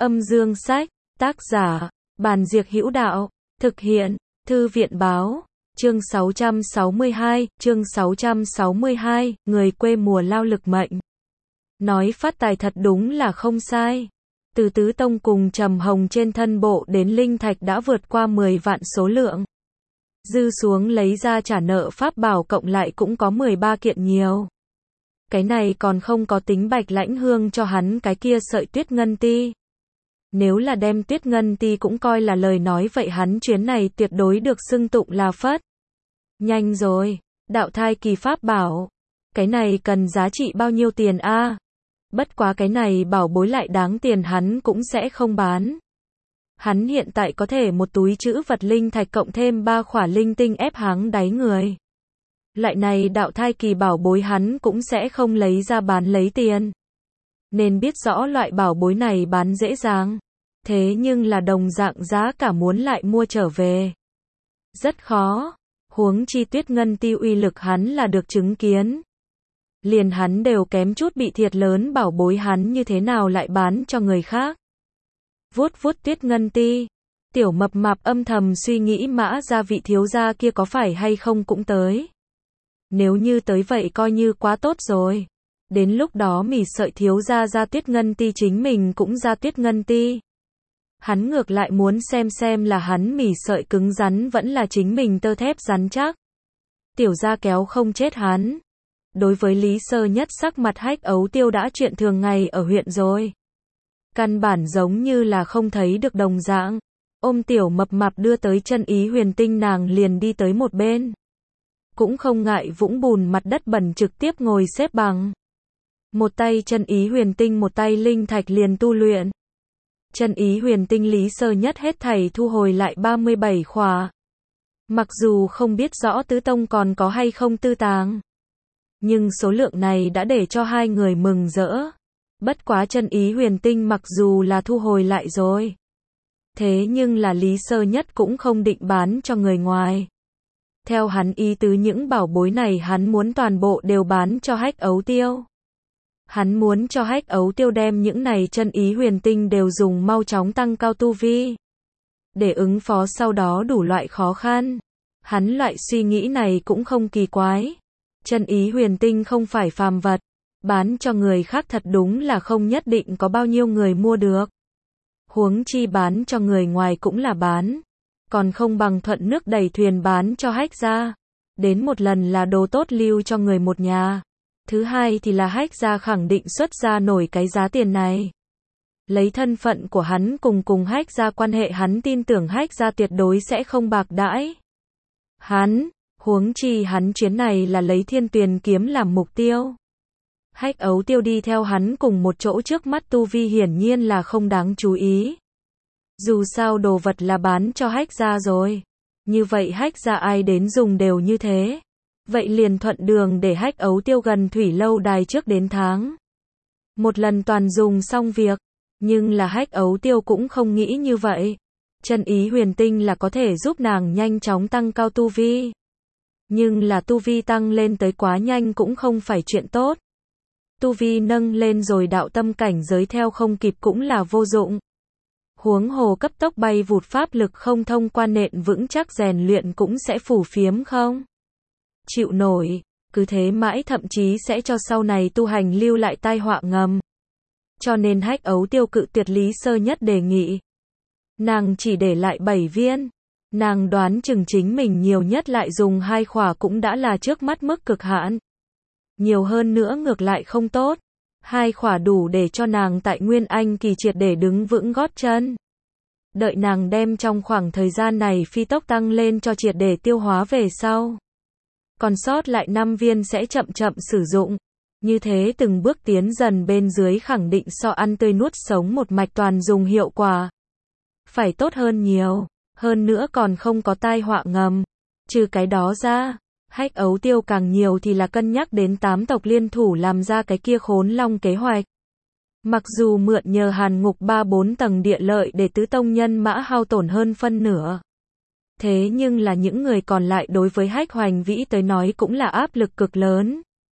Âm Dương Sách, tác giả, Bàn Diệc Hữu Đạo, thực hiện, Thư viện Báo, chương 662, người quê mùa lao lực mệnh. Nói phát tài thật đúng là không sai. Từ Tứ Tông cùng Trầm Hồng trên thân bộ đến linh thạch đã vượt qua 10 vạn số lượng. Dư xuống lấy ra trả nợ pháp bảo cộng lại cũng có 13 kiện nhiều. Cái này còn không có tính Bạch Lãnh Hương cho hắn cái kia sợi Tuyết Ngân Ti. Nếu là đem Tuyết Ngân Ti cũng coi là lời nói vậy hắn chuyến này tuyệt đối được xưng tụng là phất. Nhanh rồi, đạo thai kỳ pháp bảo. Cái này cần giá trị bao nhiêu tiền a? Bất quá cái này bảo bối lại đáng tiền hắn cũng sẽ không bán. Hắn hiện tại có thể một túi trữ vật linh thạch cộng thêm 3 khỏa linh tinh ép háng đáy người. Loại này đạo thai kỳ bảo bối hắn cũng sẽ không lấy ra bán lấy tiền. Nên biết rõ loại bảo bối này bán dễ dàng. Thế nhưng là đồng dạng giá cả muốn lại mua trở về. Rất khó. Huống chi Tuyết Ngân Ti uy lực hắn là được chứng kiến. Liền hắn đều kém chút bị thiệt lớn bảo bối hắn như thế nào lại bán cho người khác. Vuốt vuốt Tuyết Ngân Ti. Tiểu Mập Mạp âm thầm suy nghĩ Mã gia vị thiếu gia kia có phải hay không cũng tới. Nếu như tới vậy coi như quá tốt rồi. Đến lúc đó Mỉ Sợi thiếu gia ra Tuyết Ngân Ti chính mình cũng ra Tuyết Ngân Ti. Hắn ngược lại muốn xem là hắn Mỉ Sợi cứng rắn vẫn là chính mình tơ thép rắn chắc. Tiểu gia kéo không chết hắn. Đối với Lý Sơ Nhất sắc mặt Hách Ấu Tiêu đã chuyện thường ngày ở huyện rồi. Căn bản giống như là không thấy được đồng dạng. Ôm Tiểu Mập Mạp đưa tới Chân Ý Huyền Tinh nàng liền đi tới một bên. Cũng không ngại vũng bùn mặt đất bẩn trực tiếp ngồi xếp bằng. Một tay Chân Ý Huyền Tinh một tay linh thạch liền tu luyện. Chân Ý Huyền Tinh Lý Sơ Nhất hết thảy thu hồi lại 37 khỏa. Mặc dù không biết rõ Tứ Tông còn có hay không tư tàng. Nhưng số lượng này đã để cho hai người mừng rỡ. Bất quá Chân Ý Huyền Tinh mặc dù là thu hồi lại rồi. Thế nhưng là Lý Sơ Nhất cũng không định bán cho người ngoài. Theo hắn ý tứ những bảo bối này hắn muốn toàn bộ đều bán cho Hách Ấu Tiêu. Hắn muốn cho Hách Ấu Tiêu đem những này Chân Ý Huyền Tinh đều dùng mau chóng tăng cao tu vi. Để ứng phó sau đó đủ loại khó khăn. Hắn loại suy nghĩ này cũng không kỳ quái. Chân Ý Huyền Tinh không phải phàm vật. Bán cho người khác thật đúng là không nhất định có bao nhiêu người mua được. Huống chi bán cho người ngoài cũng là bán. Còn không bằng thuận nước đẩy thuyền bán cho Hách gia. Đến một lần là đồ tốt lưu cho người một nhà. Thứ hai thì là Hách gia khẳng định xuất ra nổi cái giá tiền này. Lấy thân phận của hắn cùng Hách gia quan hệ hắn tin tưởng Hách gia tuyệt đối sẽ không bạc đãi. Huống chi hắn chuyến này là lấy Thiên Tuyền kiếm làm mục tiêu. Hách Ấu Tiêu đi theo hắn cùng một chỗ trước mắt tu vi hiển nhiên là không đáng chú ý. Dù sao đồ vật là bán cho Hách gia rồi. Như vậy Hách gia ai đến dùng đều như thế. Vậy liền thuận đường để Hách Ấu Tiêu gần thủy lâu đài trước đến tháng. Một lần toàn dùng xong việc. Nhưng là Hách Ấu Tiêu cũng không nghĩ như vậy. Chân Ý Huyền Tinh là có thể giúp nàng nhanh chóng tăng cao tu vi. Nhưng là tu vi tăng lên tới quá nhanh cũng không phải chuyện tốt. Tu vi nâng lên rồi đạo tâm cảnh giới theo không kịp cũng là vô dụng. Huống hồ cấp tốc bay vụt pháp lực không thông qua nện vững chắc rèn luyện cũng sẽ phù phiếm không chịu nổi, cứ thế mãi thậm chí sẽ cho sau này tu hành lưu lại tai họa ngầm. Cho nên Hách Ấu Tiêu cự tuyệt Lý Sơ Nhất đề nghị. Nàng chỉ để lại 7 viên. Nàng đoán chừng chính mình nhiều nhất lại dùng 2 khỏa cũng đã là trước mắt mức cực hạn. Nhiều hơn nữa ngược lại không tốt. 2 khỏa đủ để cho nàng tại Nguyên Anh kỳ triệt để đứng vững gót chân. Đợi nàng đem trong khoảng thời gian này phi tốc tăng lên cho triệt để tiêu hóa về sau. Còn sót lại 5 viên sẽ chậm sử dụng. Như thế từng bước tiến dần bên dưới khẳng định so ăn tươi nuốt sống một mạch toàn dùng hiệu quả. Phải tốt hơn nhiều. Hơn nữa còn không có tai họa ngầm. Trừ cái đó ra, Hách Ấu Tiêu càng nhiều thì là cân nhắc đến 8 tộc liên thủ làm ra cái kia Khốn Long kế hoạch. Mặc dù mượn nhờ Hàn Ngục 3-4 tầng địa lợi để Tứ Tông nhân mã hao tổn hơn phân nửa. Thế nhưng là những người còn lại đối với Hách Hoành Vĩ tới nói cũng là áp lực cực lớn.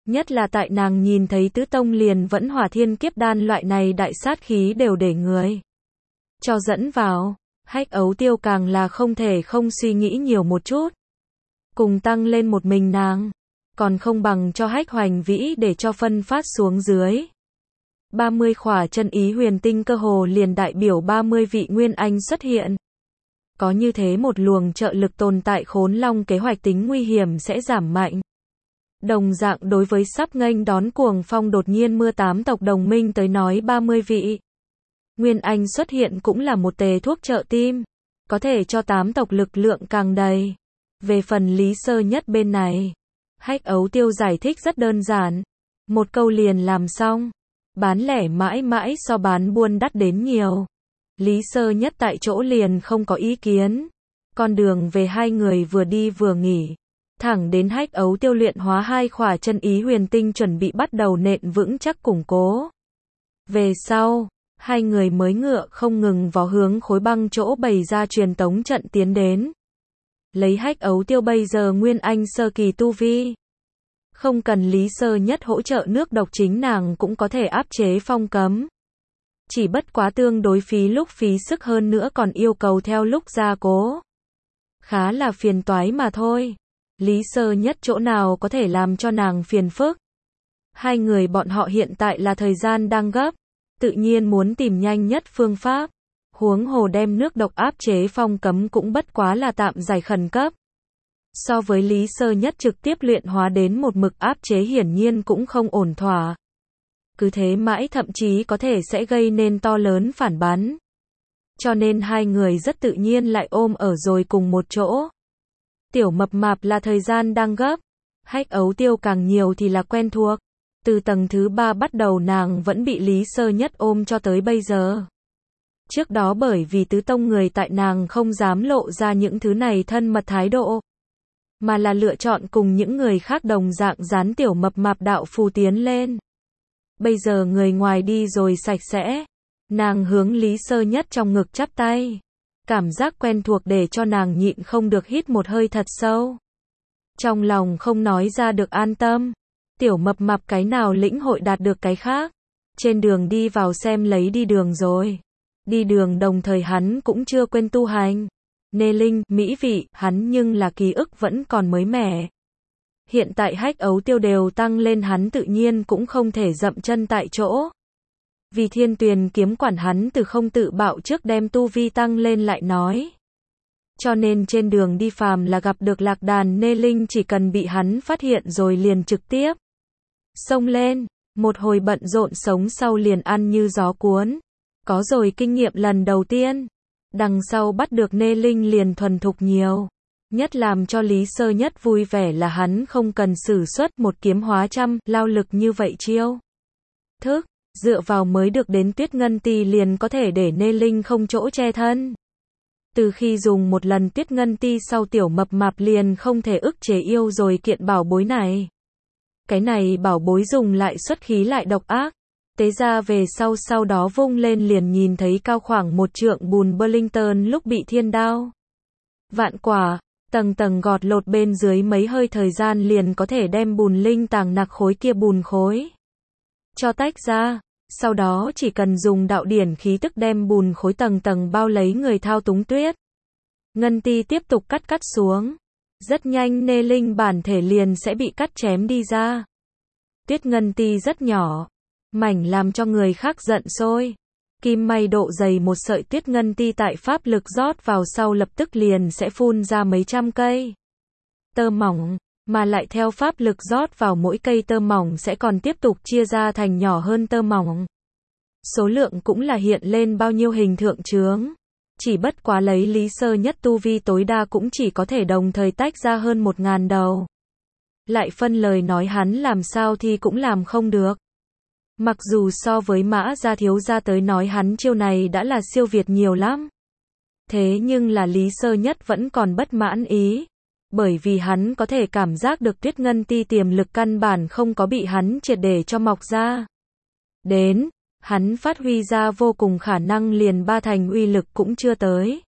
Nhất là tại nàng nhìn thấy tứ tông liền vẫn hỏa thiên kiếp đan loại này đại sát khí đều để người cho dẫn vào. Hách Ấu Tiêu càng là không thể không suy nghĩ nhiều một chút. Cùng tăng lên một mình nàng, còn không bằng cho Hách Hoành Vĩ để cho phân phát xuống dưới. 30 khỏa chân ý huyền tinh cơ hồ liền đại biểu 30 vị nguyên anh xuất hiện. Có như thế một luồng trợ lực tồn tại, Khốn Long kế hoạch tính nguy hiểm sẽ giảm mạnh. Đồng dạng đối với sắp nghênh đón cuồng phong đột nhiên mưa 8 tộc đồng minh tới nói 30 vị nguyên anh xuất hiện cũng là một tề thuốc trợ tim, có thể cho 8 tộc lực lượng càng đầy. Về phần Lý Sơ Nhất bên này, Hách Ấu Tiêu giải thích rất đơn giản, một câu liền làm xong, bán lẻ mãi mãi so bán buôn đắt đến nhiều. Lý Sơ Nhất tại chỗ liền không có ý kiến. Con đường về hai người vừa đi vừa nghỉ, thẳng đến Hách Ấu Tiêu luyện hóa 2 khỏa chân ý huyền tinh chuẩn bị bắt đầu nện vững chắc củng cố. Về sau, hai người mới ngựa không ngừng vào hướng khối băng chỗ bày ra truyền tống trận tiến đến. Lấy Hách Ấu Tiêu bây giờ nguyên anh sơ kỳ tu vi, không cần Lý Sơ Nhất hỗ trợ nước độc chính nàng cũng có thể áp chế phong cấm. Chỉ bất quá tương đối phí lúc phí sức, hơn nữa còn yêu cầu theo lúc gia cố. Khá là phiền toái mà thôi. Lý Sơ Nhất chỗ nào có thể làm cho nàng phiền phức. Hai người bọn họ hiện tại là thời gian đang gấp, tự nhiên muốn tìm nhanh nhất phương pháp. Huống hồ đem nước độc áp chế phong cấm cũng bất quá là tạm giải khẩn cấp. So với Lý Sơ Nhất trực tiếp luyện hóa đến một mực áp chế hiển nhiên cũng không ổn thỏa. Cứ thế mãi thậm chí có thể sẽ gây nên to lớn phản bắn. Cho nên hai người rất tự nhiên lại ôm ở rồi cùng một chỗ. Tiểu Mập Mạp là thời gian đang gấp, Hách Ấu Tiêu càng nhiều thì là quen thuộc. Từ tầng thứ 3 bắt đầu nàng vẫn bị Lý Sơ Nhất ôm cho tới bây giờ. Trước đó bởi vì tứ tông người tại nàng không dám lộ ra những thứ này thân mật thái độ, mà là lựa chọn cùng những người khác đồng dạng dán Tiểu Mập Mạp đạo phù tiến lên. Bây giờ người ngoài đi rồi sạch sẽ, nàng hướng Lý Sơ Nhất trong ngực chắp tay. Cảm giác quen thuộc để cho nàng nhịn không được hít một hơi thật sâu. Trong lòng không nói ra được an tâm. Tiểu Mập Mạp cái nào lĩnh hội đạt được cái khác. Trên đường đi vào xem lấy đi đường rồi. Đi đường đồng thời hắn cũng chưa quên tu hành. Nê linh, mỹ vị, hắn nhưng là ký ức vẫn còn mới mẻ. Hiện tại Hách Ấu Tiêu đều tăng lên, hắn tự nhiên cũng không thể dậm chân tại chỗ. Vì Thiên Tuyền kiếm quản hắn từ không tự bạo trước đem tu vi tăng lên lại nói. Cho nên trên đường đi phàm là gặp được lạc đàn nê linh chỉ cần bị hắn phát hiện rồi liền trực tiếp xông lên, một hồi bận rộn sống sau liền ăn như gió cuốn. Có rồi kinh nghiệm lần đầu tiên, đằng sau bắt được nê linh liền thuần thục nhiều. Nhất làm cho Lý Sơ Nhất vui vẻ là hắn không cần sử xuất một kiếm hóa trăm, lao lực như vậy chiêu thức, dựa vào mới được đến Tuyết Ngân Ti liền có thể để nê linh không chỗ che thân. Từ khi dùng một lần Tuyết Ngân Ti sau Tiểu Mập Mạp liền không thể ức chế yêu rồi kiện bảo bối này. Cái này bảo bối dùng lại xuất khí lại độc ác. Tế ra về sau đó vung lên liền nhìn thấy cao khoảng 1 trượng bùn Burlington lúc bị thiên đao vạn quả, tầng tầng gọt lột bên dưới mấy hơi thời gian liền có thể đem bùn linh tàng nặc khối kia bùn khối cho tách ra. Sau đó chỉ cần dùng đạo điển khí tức đem bùn khối tầng tầng bao lấy người thao túng Tuyết Ngân Ti tiếp tục cắt xuống. Rất nhanh nê linh bản thể liền sẽ bị cắt chém đi ra. Tuyết Ngân Ti rất nhỏ, mảnh làm cho người khác giận sôi. Kim may độ dày một sợi Tuyết Ngân Ti tại pháp lực rót vào sau lập tức liền sẽ phun ra mấy trăm cây tơ mỏng, mà lại theo pháp lực rót vào mỗi cây tơ mỏng sẽ còn tiếp tục chia ra thành nhỏ hơn tơ mỏng. Số lượng cũng là hiện lên bao nhiêu hình thượng chướng. Chỉ bất quá lấy Lý Sơ Nhất tu vi tối đa cũng chỉ có thể đồng thời tách ra hơn 1000 đầu. Lại phân lời nói hắn làm sao thì cũng làm không được. Mặc dù so với Mã gia thiếu gia tới nói hắn chiêu này đã là siêu việt nhiều lắm. Thế nhưng là Lý Sơ Nhất vẫn còn bất mãn ý. Bởi vì hắn có thể cảm giác được Tuyết Ngân Ti tiềm lực căn bản không có bị hắn triệt để cho mọc ra. Đến, hắn phát huy ra vô cùng khả năng liền 3 thành uy lực cũng chưa tới.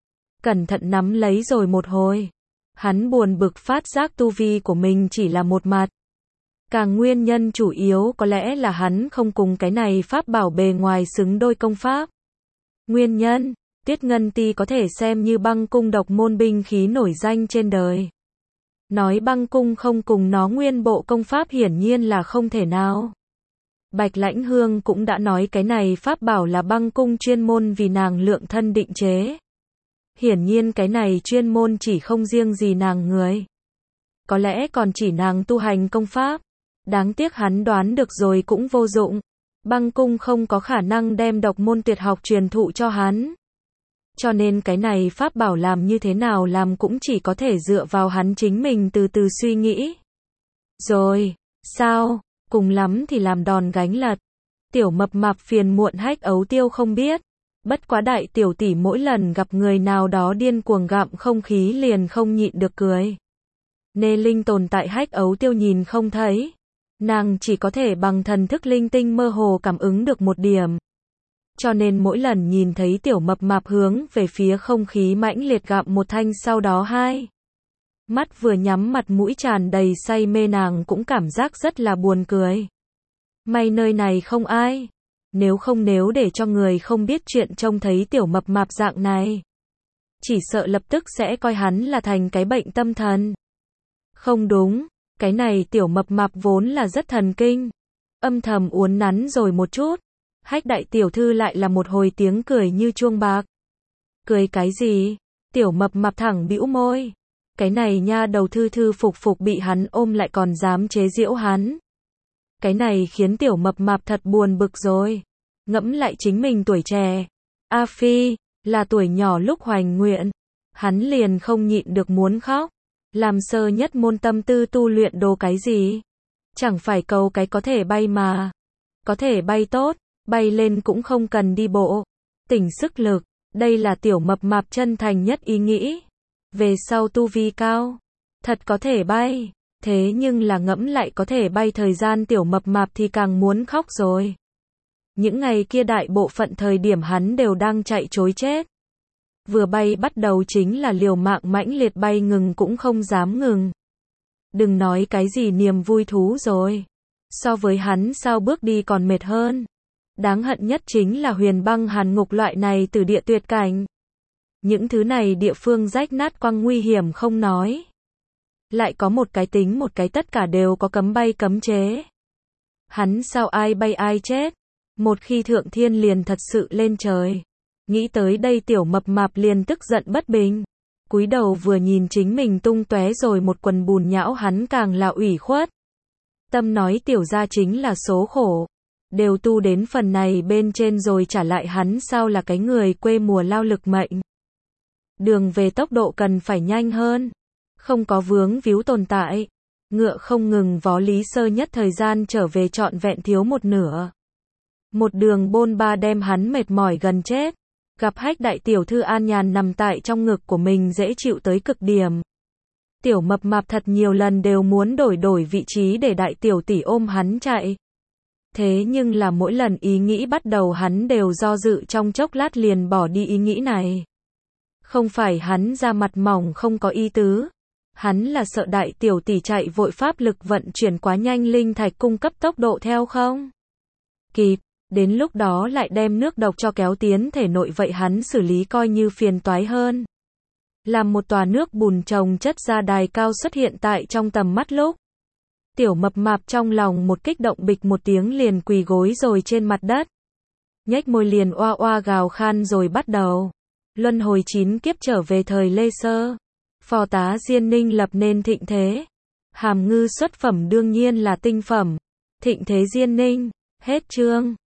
Cẩn thận nắm lấy rồi một hồi. Hắn buồn bực phát giác tu vi của mình chỉ là một mặt. Càng nguyên nhân chủ yếu có lẽ là hắn không cùng cái này pháp bảo bề ngoài xứng đôi công pháp. Nguyên nhân, Tuyết Ngân Ti có thể xem như băng cung độc môn binh khí nổi danh trên đời. Nói băng cung không cùng nó nguyên bộ công pháp hiển nhiên là không thể nào. Bạch Lãnh Hương cũng đã nói cái này pháp bảo là băng cung chuyên môn vì nàng lượng thân định chế. Hiển nhiên cái này chuyên môn chỉ không riêng gì nàng người. Có lẽ còn chỉ nàng tu hành công pháp. Đáng tiếc hắn đoán được rồi cũng vô dụng. Băng cung không có khả năng đem độc môn tuyệt học truyền thụ cho hắn. Cho nên cái này pháp bảo làm như thế nào làm cũng chỉ có thể dựa vào hắn chính mình từ từ suy nghĩ. Rồi, sao, cùng lắm thì làm đòn gánh lật. Tiểu mập mạp phiền muộn Hách Ấu Tiêu không biết. Bất quá đại tiểu tỷ mỗi lần gặp người nào đó điên cuồng gặm không khí liền không nhịn được cười. Nê linh tồn tại Hách Ấu Tiêu nhìn không thấy. Nàng chỉ có thể bằng thần thức linh tinh mơ hồ cảm ứng được một điểm. Cho nên mỗi lần nhìn thấy tiểu mập mạp hướng về phía không khí mãnh liệt gặm một thanh sau đó hai. Mắt vừa nhắm mặt mũi tràn đầy say mê nàng cũng cảm giác rất là buồn cười. May nơi này không ai. Nếu để cho người không biết chuyện trông thấy tiểu mập mạp dạng này. Chỉ sợ lập tức sẽ coi hắn là thành cái bệnh tâm thần. Không đúng, cái này tiểu mập mạp vốn là rất thần kinh. Âm thầm uốn nắn rồi một chút. Hách đại tiểu thư lại là một hồi tiếng cười như chuông bạc. Cười cái gì? Tiểu mập mạp thẳng bĩu môi. Cái này nha đầu thư thư phục phục bị hắn ôm lại còn dám chế giễu hắn. Cái này khiến tiểu mập mạp thật buồn bực rồi. Ngẫm lại chính mình tuổi trẻ. A Phi, là tuổi nhỏ lúc hoành nguyện. Hắn liền không nhịn được muốn khóc. Làm sơ nhất môn tâm tư tu luyện đồ cái gì? Chẳng phải cầu cái có thể bay mà. Có thể bay tốt, bay lên cũng không cần đi bộ. Tỉnh sức lực, đây là tiểu mập mạp chân thành nhất ý nghĩ. Về sau tu vi cao, thật có thể bay. Thế nhưng là ngẫm lại có thể bay thời gian tiểu mập mạp thì càng muốn khóc rồi. Những ngày kia đại bộ phận thời điểm hắn đều đang chạy trối chết. Vừa bay bắt đầu chính là liều mạng mãnh liệt bay ngừng cũng không dám ngừng. Đừng nói cái gì niềm vui thú rồi. So với hắn sao bước đi còn mệt hơn. Đáng hận nhất chính là huyền băng hàn ngục loại này từ địa tuyệt cảnh. Những thứ này địa phương rách nát quăng nguy hiểm không nói. Lại có một cái tính một cái tất cả đều có cấm bay cấm chế. Hắn sao ai bay ai chết. Một khi thượng thiên liền thật sự lên trời. Nghĩ tới đây tiểu mập mạp liền tức giận bất bình. Cúi đầu vừa nhìn chính mình tung tóe rồi một quần bùn nhão hắn càng là ủy khuất. Tâm nói tiểu gia chính là số khổ. Đều tu đến phần này bên trên rồi trả lại hắn sao là cái người quê mùa lao lực mệnh. Đường về tốc độ cần phải nhanh hơn. Không có vướng víu tồn tại. Ngựa không ngừng vó Lý Sơ nhất thời gian trở về trọn vẹn thiếu một nửa. Một đường bôn ba đem hắn mệt mỏi gần chết. Gặp Hách đại tiểu thư an nhàn nằm tại trong ngực của mình dễ chịu tới cực điểm. Tiểu mập mạp thật nhiều lần đều muốn đổi vị trí để đại tiểu tỷ ôm hắn chạy. Thế nhưng là mỗi lần ý nghĩ bắt đầu hắn đều do dự trong chốc lát liền bỏ đi ý nghĩ này. Không phải hắn ra mặt mỏng không có ý tứ. Hắn là sợ đại tiểu tỷ chạy vội pháp lực vận chuyển quá nhanh linh thạch cung cấp tốc độ theo không kịp. Đến lúc đó lại đem nước độc cho kéo tiến thể nội vậy hắn xử lý coi như phiền toái hơn. Làm một tòa nước bùn chồng chất ra đài cao xuất hiện tại trong tầm mắt lúc. Tiểu mập mạp trong lòng một kích động bịch một tiếng liền quỳ gối rồi trên mặt đất. Nhếch môi liền oa oa gào khan rồi bắt đầu. Luân hồi 9 kiếp trở về thời Lê Sơ. Phò tá Diên Ninh lập nên thịnh thế. Hàm ngư xuất phẩm đương nhiên là tinh phẩm. Thịnh thế Diên Ninh. Hết chương.